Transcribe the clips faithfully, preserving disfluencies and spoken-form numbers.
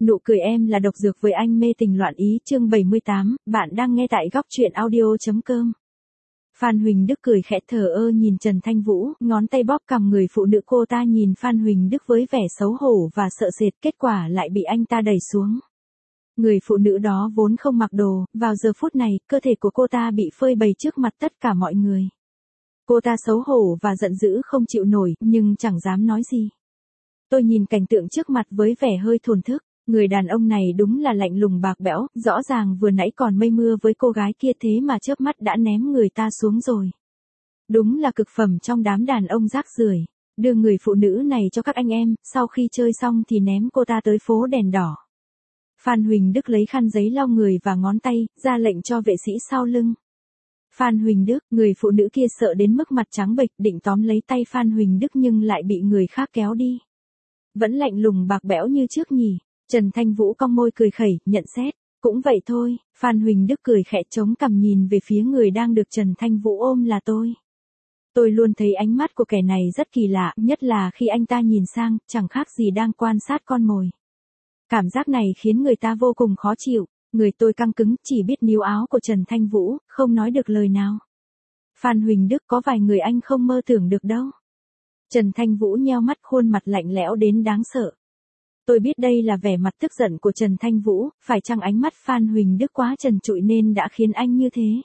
Nụ cười em là độc dược với anh mê tình loạn ý chương bảy mươi tám, bạn đang nghe tại góc truyện audio.com. Phan Huỳnh Đức cười khẽ thờ ơ nhìn Trần Thanh Vũ, ngón tay bóp cằm người phụ nữ. Cô ta nhìn Phan Huỳnh Đức với vẻ xấu hổ và sợ sệt, kết quả lại bị anh ta đẩy xuống. Người phụ nữ đó vốn không mặc đồ, vào giờ phút này, cơ thể của cô ta bị phơi bày trước mặt tất cả mọi người. Cô ta xấu hổ và giận dữ không chịu nổi, nhưng chẳng dám nói gì. Tôi nhìn cảnh tượng trước mặt với vẻ hơi thổn thức. Người đàn ông này đúng là lạnh lùng bạc bẽo, rõ ràng vừa nãy còn mây mưa với cô gái kia thế mà chớp mắt đã ném người ta xuống rồi. Đúng là cực phẩm trong đám đàn ông rác rưởi. Đưa người phụ nữ này cho các anh em, sau khi chơi xong thì ném cô ta tới phố đèn đỏ. Phan Huỳnh Đức lấy khăn giấy lau người và ngón tay, ra lệnh cho vệ sĩ sau lưng. Phan Huỳnh Đức, người phụ nữ kia sợ đến mức mặt trắng bệch, định tóm lấy tay Phan Huỳnh Đức nhưng lại bị người khác kéo đi. Vẫn lạnh lùng bạc bẽo như trước nhỉ? Trần Thanh Vũ cong môi cười khẩy, nhận xét. Cũng vậy thôi. Phan Huỳnh Đức cười khẽ chống cằm nhìn về phía người đang được Trần Thanh Vũ ôm là tôi. Tôi luôn thấy ánh mắt của kẻ này rất kỳ lạ, nhất là khi anh ta nhìn sang, chẳng khác gì đang quan sát con mồi. Cảm giác này khiến người ta vô cùng khó chịu. Người tôi căng cứng, chỉ biết níu áo của Trần Thanh Vũ, không nói được lời nào. Phan Huỳnh Đức, có vài người anh không mơ tưởng được đâu. Trần Thanh Vũ nheo mắt, khuôn mặt lạnh lẽo đến đáng sợ. Tôi biết đây là vẻ mặt tức giận của Trần Thanh Vũ, phải chăng ánh mắt Phan Huỳnh Đức quá trần trụi nên đã khiến anh như thế.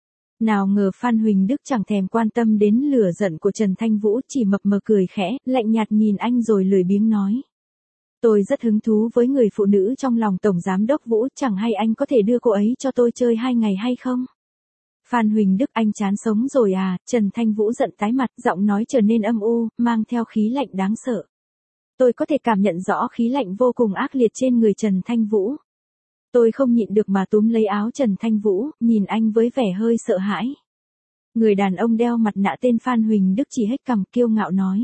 Nào ngờ Phan Huỳnh Đức chẳng thèm quan tâm đến lửa giận của Trần Thanh Vũ, chỉ mập mờ cười khẽ, lạnh nhạt nhìn anh rồi lười biếng nói. Tôi rất hứng thú với người phụ nữ trong lòng Tổng Giám đốc Vũ, chẳng hay anh có thể đưa cô ấy cho tôi chơi hai ngày hay không? Phan Huỳnh Đức, anh chán sống rồi à? Trần Thanh Vũ giận tái mặt, giọng nói trở nên âm u, mang theo khí lạnh đáng sợ. Tôi có thể cảm nhận rõ khí lạnh vô cùng ác liệt trên người Trần Thanh Vũ. Tôi không nhịn được mà túm lấy áo Trần Thanh Vũ, nhìn anh với vẻ hơi sợ hãi. Người đàn ông đeo mặt nạ tên Phan Huỳnh Đức chỉ hếch cằm kiêu ngạo nói.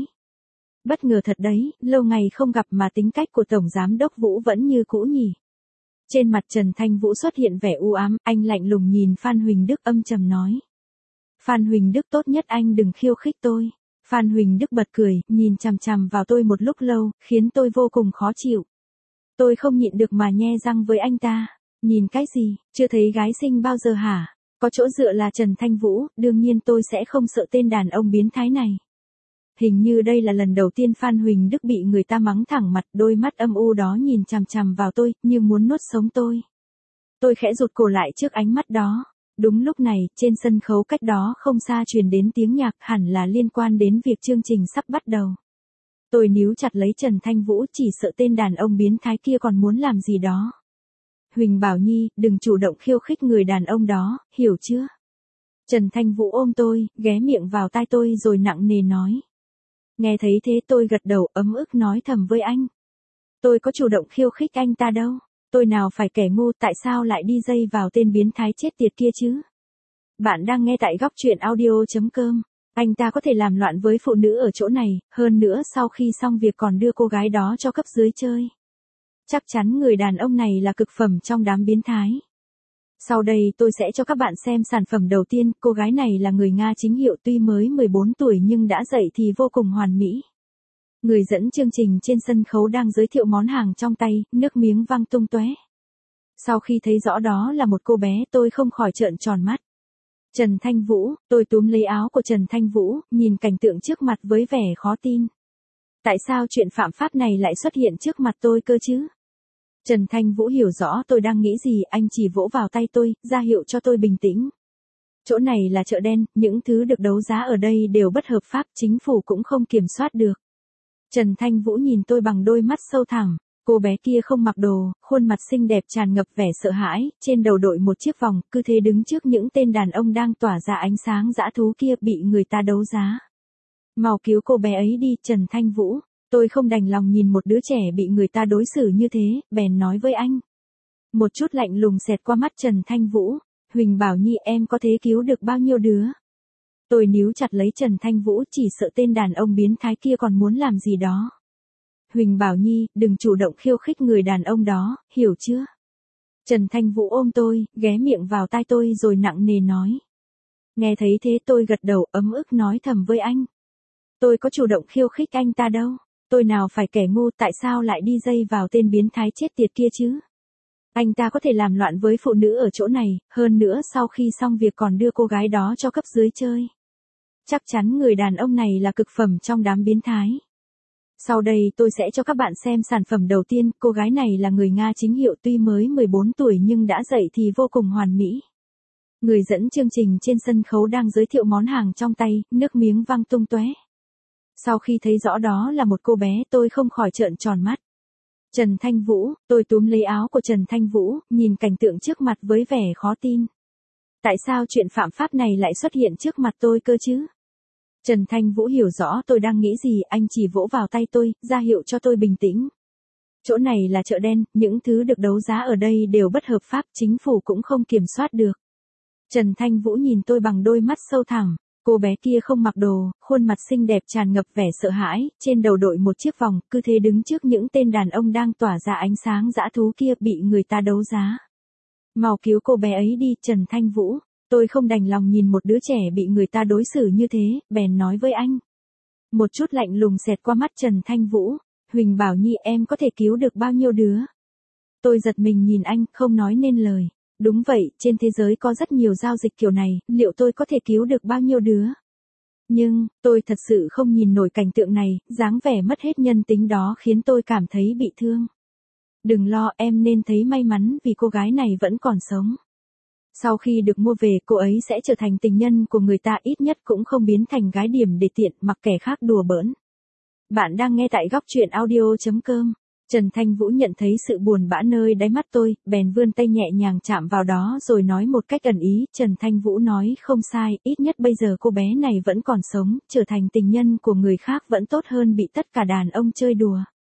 Bất ngờ thật đấy, lâu ngày không gặp mà tính cách của Tổng Giám đốc Vũ vẫn như cũ nhỉ. Trên mặt Trần Thanh Vũ xuất hiện vẻ u ám, anh lạnh lùng nhìn Phan Huỳnh Đức âm trầm nói. Phan Huỳnh Đức, tốt nhất anh đừng khiêu khích tôi. Phan Huỳnh Đức bật cười, nhìn chằm chằm vào tôi một lúc lâu, khiến tôi vô cùng khó chịu. Tôi không nhịn được mà nhe răng với anh ta. Nhìn cái gì, chưa thấy gái xinh bao giờ hả? Có chỗ dựa là Trần Thanh Vũ, đương nhiên tôi sẽ không sợ tên đàn ông biến thái này. Hình như đây là lần đầu tiên Phan Huỳnh Đức bị người ta mắng thẳng mặt, đôi mắt âm u đó nhìn chằm chằm vào tôi, như muốn nuốt sống tôi. Tôi khẽ rụt cổ lại trước ánh mắt đó. Đúng lúc này, trên sân khấu cách đó không xa truyền đến tiếng nhạc, hẳn là liên quan đến việc chương trình sắp bắt đầu. Tôi níu chặt lấy Trần Thanh Vũ, chỉ sợ tên đàn ông biến thái kia còn muốn làm gì đó. Huỳnh Bảo Nhi, đừng chủ động khiêu khích người đàn ông đó, hiểu chưa? Trần Thanh Vũ ôm tôi, ghé miệng vào tai tôi rồi nặng nề nói. Nghe thấy thế tôi gật đầu, ấm ức nói thầm với anh. Tôi có chủ động khiêu khích anh ta đâu. Tôi nào phải kẻ ngu, tại sao lại đi dây vào tên biến thái chết tiệt kia chứ? Bạn đang nghe tại góc truyện audio.com. Anh ta có thể làm loạn với phụ nữ ở chỗ này, hơn nữa sau khi xong việc còn đưa cô gái đó cho cấp dưới chơi. Chắc chắn người đàn ông này là cực phẩm trong đám biến thái. Sau đây tôi sẽ cho các bạn xem sản phẩm đầu tiên, cô gái này là người Nga chính hiệu, tuy mới mười bốn tuổi nhưng đã dậy thì vô cùng hoàn mỹ. Người dẫn chương trình trên sân khấu đang giới thiệu món hàng trong tay, nước miếng văng tung tóe. Sau khi thấy rõ đó là một cô bé, tôi không khỏi trợn tròn mắt. Trần Thanh Vũ, tôi túm lấy áo của Trần Thanh Vũ, nhìn cảnh tượng trước mặt với vẻ khó tin. Tại sao chuyện phạm pháp này lại xuất hiện trước mặt tôi cơ chứ? Trần Thanh Vũ hiểu rõ tôi đang nghĩ gì, anh chỉ vỗ vào tay tôi, ra hiệu cho tôi bình tĩnh. Chỗ này là chợ đen, những thứ được đấu giá ở đây đều bất hợp pháp, chính phủ cũng không kiểm soát được. Trần Thanh Vũ nhìn tôi bằng đôi mắt sâu thẳm. Cô bé kia không mặc đồ, khuôn mặt xinh đẹp tràn ngập vẻ sợ hãi, trên đầu đội một chiếc vòng, cứ thế đứng trước những tên đàn ông đang tỏa ra ánh sáng dã thú kia, bị người ta đấu giá. Mau cứu cô bé ấy đi, Trần Thanh Vũ. Tôi không đành lòng nhìn một đứa trẻ bị người ta đối xử như thế, bèn nói với anh. Một chút lạnh lùng xẹt qua mắt Trần Thanh Vũ. Huỳnh Bảo Nhi, em có thế cứu được bao nhiêu đứa? Tôi níu chặt lấy Trần Thanh Vũ, chỉ sợ tên đàn ông biến thái kia còn muốn làm gì đó. Huỳnh Bảo Nhi, đừng chủ động khiêu khích người đàn ông đó, hiểu chưa? Trần Thanh Vũ ôm tôi, ghé miệng vào tai tôi rồi nặng nề nói. Nghe thấy thế tôi gật đầu, ấm ức nói thầm với anh. Tôi có chủ động khiêu khích anh ta đâu. Tôi nào phải kẻ ngu, tại sao lại đi dây vào tên biến thái chết tiệt kia chứ? Anh ta có thể làm loạn với phụ nữ ở chỗ này, hơn nữa sau khi xong việc còn đưa cô gái đó cho cấp dưới chơi. Chắc chắn người đàn ông này là cực phẩm trong đám biến thái. Sau đây tôi sẽ cho các bạn xem sản phẩm đầu tiên, cô gái này là người Nga chính hiệu, tuy mới mười bốn tuổi nhưng đã dậy thì vô cùng hoàn mỹ. Người dẫn chương trình trên sân khấu đang giới thiệu món hàng trong tay, nước miếng văng tung tóe. Sau khi thấy rõ đó là một cô bé, tôi không khỏi trợn tròn mắt. Trần Thanh Vũ, tôi túm lấy áo của Trần Thanh Vũ, nhìn cảnh tượng trước mặt với vẻ khó tin. Tại sao chuyện phạm pháp này lại xuất hiện trước mặt tôi cơ chứ? Trần Thanh Vũ hiểu rõ tôi đang nghĩ gì, anh chỉ vỗ vào tay tôi, ra hiệu cho tôi bình tĩnh. Chỗ này là chợ đen, những thứ được đấu giá ở đây đều bất hợp pháp, chính phủ cũng không kiểm soát được. Trần Thanh Vũ nhìn tôi bằng đôi mắt sâu thẳm. Cô bé kia không mặc đồ, khuôn mặt xinh đẹp tràn ngập vẻ sợ hãi, trên đầu đội một chiếc vòng, cứ thế đứng trước những tên đàn ông đang tỏa ra ánh sáng dã thú kia bị người ta đấu giá. Mau cứu cô bé ấy đi, Trần Thanh Vũ. Tôi không đành lòng nhìn một đứa trẻ bị người ta đối xử như thế, bèn nói với anh. Một chút lạnh lùng xẹt qua mắt Trần Thanh Vũ. Huỳnh Bảo Nhi, em có thể cứu được bao nhiêu đứa? Tôi giật mình nhìn anh, không nói nên lời. Đúng vậy, trên thế giới có rất nhiều giao dịch kiểu này, liệu tôi có thể cứu được bao nhiêu đứa? Nhưng, tôi thật sự không nhìn nổi cảnh tượng này, dáng vẻ mất hết nhân tính đó khiến tôi cảm thấy bị thương. Đừng lo, em nên thấy may mắn vì cô gái này vẫn còn sống. Sau khi được mua về, cô ấy sẽ trở thành tình nhân của người ta, ít nhất cũng không biến thành gái điểm để tiện mặc kẻ khác đùa bỡn. Bạn đang nghe tại góc truyện audio chấm com. Trần Thanh Vũ nhận thấy sự buồn bã nơi đáy mắt tôi, bèn vươn tay nhẹ nhàng chạm vào đó rồi nói một cách ẩn ý. Trần Thanh Vũ nói không sai, ít nhất bây giờ cô bé này vẫn còn sống, trở thành tình nhân của người khác vẫn tốt hơn bị tất cả đàn ông chơi đùa.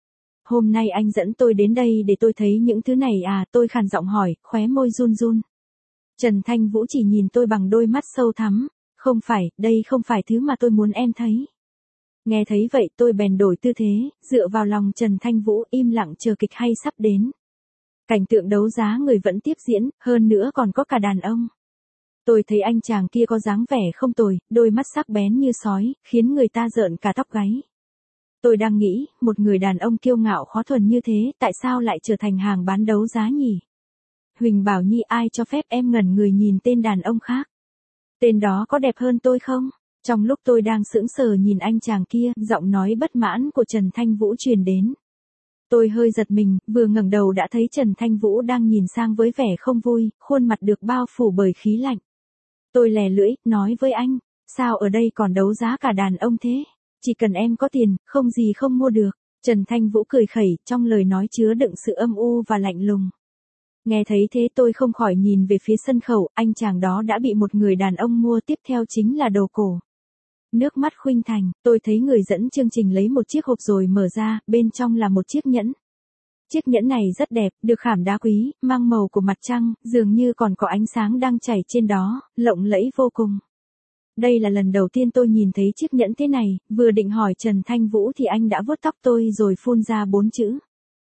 Hôm nay anh dẫn tôi đến đây để tôi thấy những thứ này à, tôi khàn giọng hỏi, khóe môi run run. Trần Thanh Vũ chỉ nhìn tôi bằng đôi mắt sâu thắm, không phải, đây không phải thứ mà tôi muốn em thấy. Nghe thấy vậy tôi bèn đổi tư thế, dựa vào lòng Trần Thanh Vũ im lặng chờ kịch hay sắp đến. Cảnh tượng đấu giá người vẫn tiếp diễn, hơn nữa còn có cả đàn ông. Tôi thấy anh chàng kia có dáng vẻ không tồi, đôi mắt sắc bén như sói, khiến người ta rợn cả tóc gáy. Tôi đang nghĩ, một người đàn ông kiêu ngạo khó thuần như thế, tại sao lại trở thành hàng bán đấu giá nhỉ? Huỳnh Bảo Nhi, ai cho phép em ngẩn người nhìn tên đàn ông khác? Tên đó có đẹp hơn tôi không? Trong lúc tôi đang sững sờ nhìn anh chàng kia, giọng nói bất mãn của Trần Thanh Vũ truyền đến. Tôi hơi giật mình, vừa ngẩng đầu đã thấy Trần Thanh Vũ đang nhìn sang với vẻ không vui, khuôn mặt được bao phủ bởi khí lạnh. Tôi lè lưỡi, nói với anh, sao ở đây còn đấu giá cả đàn ông thế? Chỉ cần em có tiền, không gì không mua được. Trần Thanh Vũ cười khẩy, trong lời nói chứa đựng sự âm u và lạnh lùng. Nghe thấy thế tôi không khỏi nhìn về phía sân khấu, anh chàng đó đã bị một người đàn ông mua, tiếp theo chính là đồ cổ. Nước mắt khuynh thành, tôi thấy người dẫn chương trình lấy một chiếc hộp rồi mở ra, bên trong là một chiếc nhẫn. Chiếc nhẫn này rất đẹp, được khảm đá quý, mang màu của mặt trăng, dường như còn có ánh sáng đang chảy trên đó, lộng lẫy vô cùng. Đây là lần đầu tiên tôi nhìn thấy chiếc nhẫn thế này, vừa định hỏi Trần Thanh Vũ thì anh đã vuốt tóc tôi rồi phun ra bốn chữ.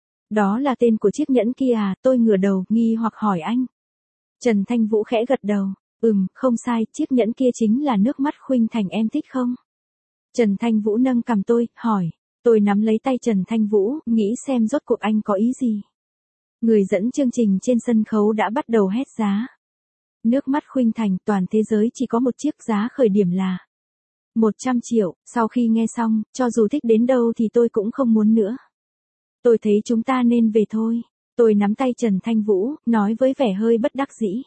Đó là tên của chiếc nhẫn kia à, tôi ngửa đầu, nghi hoặc hỏi anh. Trần Thanh Vũ khẽ gật đầu. Ừm, không sai, chiếc nhẫn kia chính là nước mắt khuynh thành, em thích không? Trần Thanh Vũ nâng cằm tôi, hỏi. Tôi nắm lấy tay Trần Thanh Vũ, nghĩ xem rốt cuộc anh có ý gì. Người dẫn chương trình trên sân khấu đã bắt đầu hét giá. Nước mắt khuynh thành, toàn thế giới chỉ có một chiếc, giá khởi điểm là một trăm triệu, sau khi nghe xong, cho dù thích đến đâu thì tôi cũng không muốn nữa. Tôi thấy chúng ta nên về thôi. Tôi nắm tay Trần Thanh Vũ, nói với vẻ hơi bất đắc dĩ.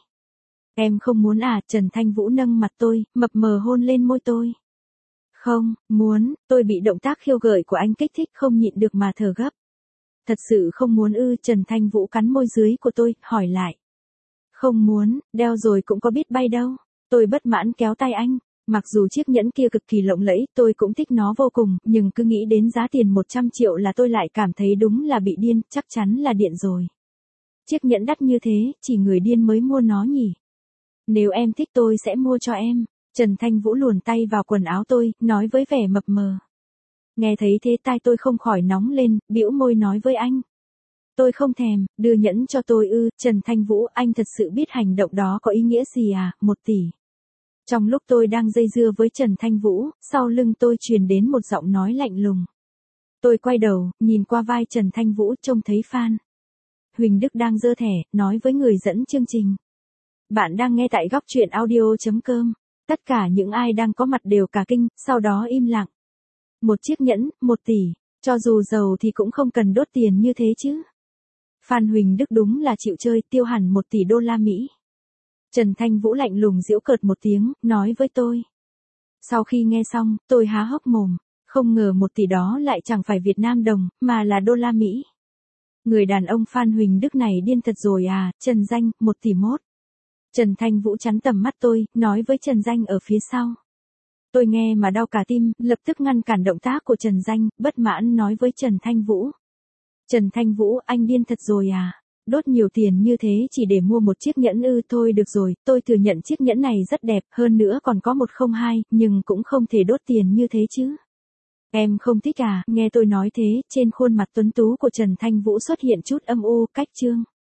Em không muốn à? Trần Thanh Vũ nâng mặt tôi, mập mờ hôn lên môi tôi. Không, muốn, tôi bị động tác khiêu gợi của anh kích thích không nhịn được mà thở gấp. Thật sự không muốn ư? Trần Thanh Vũ cắn môi dưới của tôi, hỏi lại. Không muốn, đeo rồi cũng có biết bay đâu. Tôi bất mãn kéo tay anh. Mặc dù chiếc nhẫn kia cực kỳ lộng lẫy, tôi cũng thích nó vô cùng, nhưng cứ nghĩ đến giá tiền một trăm triệu là tôi lại cảm thấy đúng là bị điên, chắc chắn là điện rồi. Chiếc nhẫn đắt như thế, chỉ người điên mới mua nó nhỉ? Nếu em thích tôi sẽ mua cho em. Trần Thanh Vũ luồn tay vào quần áo tôi, nói với vẻ mập mờ. Nghe thấy thế tai tôi không khỏi nóng lên, bĩu môi nói với anh. Tôi không thèm, đưa nhẫn cho tôi ư? Trần Thanh Vũ, anh thật sự biết hành động đó có ý nghĩa gì à? Một tỷ. Trong lúc tôi đang dây dưa với Trần Thanh Vũ, sau lưng tôi truyền đến một giọng nói lạnh lùng. Tôi quay đầu, nhìn qua vai Trần Thanh Vũ trông thấy Phan Huỳnh Đức đang giơ thẻ, nói với người dẫn chương trình. Bạn đang nghe tại góc truyện audio.com. Tất cả những ai đang có mặt đều cả kinh, sau đó im lặng. Một chiếc nhẫn, một tỷ, cho dù giàu thì cũng không cần đốt tiền như thế chứ. Phan Huỳnh Đức đúng là chịu chơi, tiêu hẳn một tỷ đô la Mỹ. Trần Thanh Vũ lạnh lùng giễu cợt một tiếng, nói với tôi. Sau khi nghe xong, tôi há hốc mồm, không ngờ một tỷ đó lại chẳng phải Việt Nam đồng, mà là đô la Mỹ. Người đàn ông Phan Huỳnh Đức này điên thật rồi à, Trần Danh, một tỷ mốt. Trần Thanh Vũ chắn tầm mắt tôi, nói với Trần Danh ở phía sau. Tôi nghe mà đau cả tim, lập tức ngăn cản động tác của Trần Danh, bất mãn nói với Trần Thanh Vũ. Trần Thanh Vũ, anh điên thật rồi à? Đốt nhiều tiền như thế chỉ để mua một chiếc nhẫn ư? Thôi được rồi, tôi thừa nhận chiếc nhẫn này rất đẹp, hơn nữa còn có một không hai, nhưng cũng không thể đốt tiền như thế chứ. Em không thích à? Nghe tôi nói thế, trên khuôn mặt tuấn tú của Trần Thanh Vũ xuất hiện chút âm u, cách trương.